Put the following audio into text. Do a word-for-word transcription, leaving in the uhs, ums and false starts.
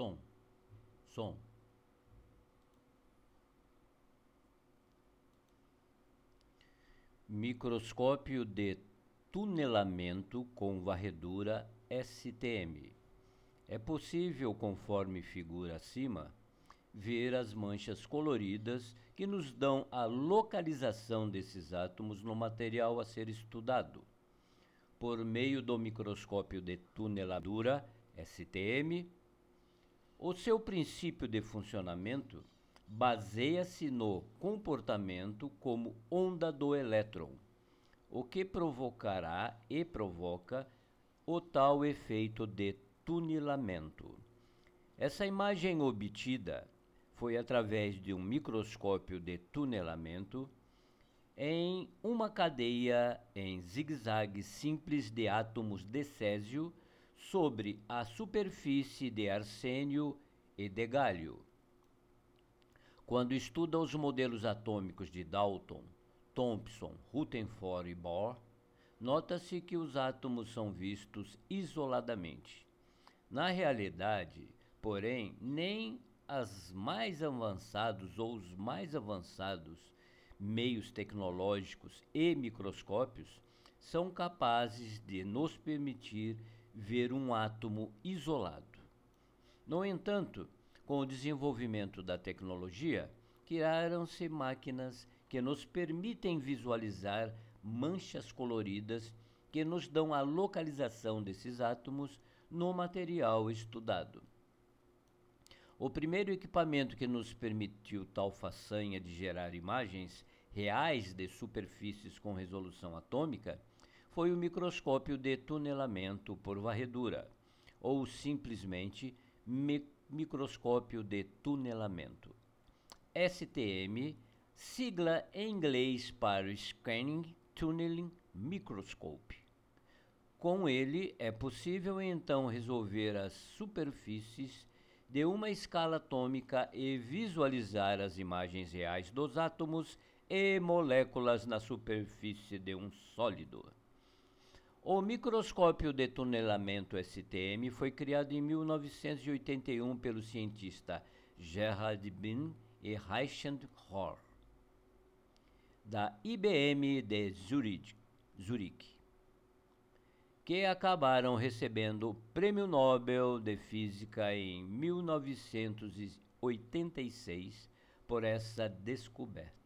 som, som. Microscópio de tunelamento com varredura S T M. É possível, conforme figura acima, ver as manchas coloridas que nos dão a localização desses átomos no material a ser estudado. Por meio do microscópio de tuneladura S T M, o seu princípio de funcionamento baseia-se no comportamento como onda do elétron, o que provocará e provoca o tal efeito de tunelamento. Essa imagem obtida foi através de um microscópio de tunelamento em uma cadeia em zigue-zague simples de átomos de césio sobre a superfície de arsênio e de gálio. Quando estuda os modelos atômicos de Dalton, Thomson, Rutherford e Bohr, nota-se que os átomos são vistos isoladamente. Na realidade, porém, nem as mais avançados ou os mais avançados meios tecnológicos e microscópios são capazes de nos permitir ver um átomo isolado. No entanto, com o desenvolvimento da tecnologia, criaram-se máquinas que nos permitem visualizar manchas coloridas que nos dão a localização desses átomos no material estudado. O primeiro equipamento que nos permitiu tal façanha de gerar imagens reais de superfícies com resolução atômica foi o microscópio de tunelamento por varredura, ou simplesmente mi- microscópio de tunelamento. S T M, sigla em inglês para Scanning Tunneling Microscope. Com ele, é possível então resolver as superfícies de uma escala atômica e visualizar as imagens reais dos átomos e moléculas na superfície de um sólido. O microscópio de tunelamento S T M foi criado em mil novecentos e oitenta e um pelo cientista Gerhard Bin e Richard Rohr, da I B M de Zurich, Zurique, que acabaram recebendo o Prêmio Nobel de Física em mil novecentos e oitenta e seis por essa descoberta.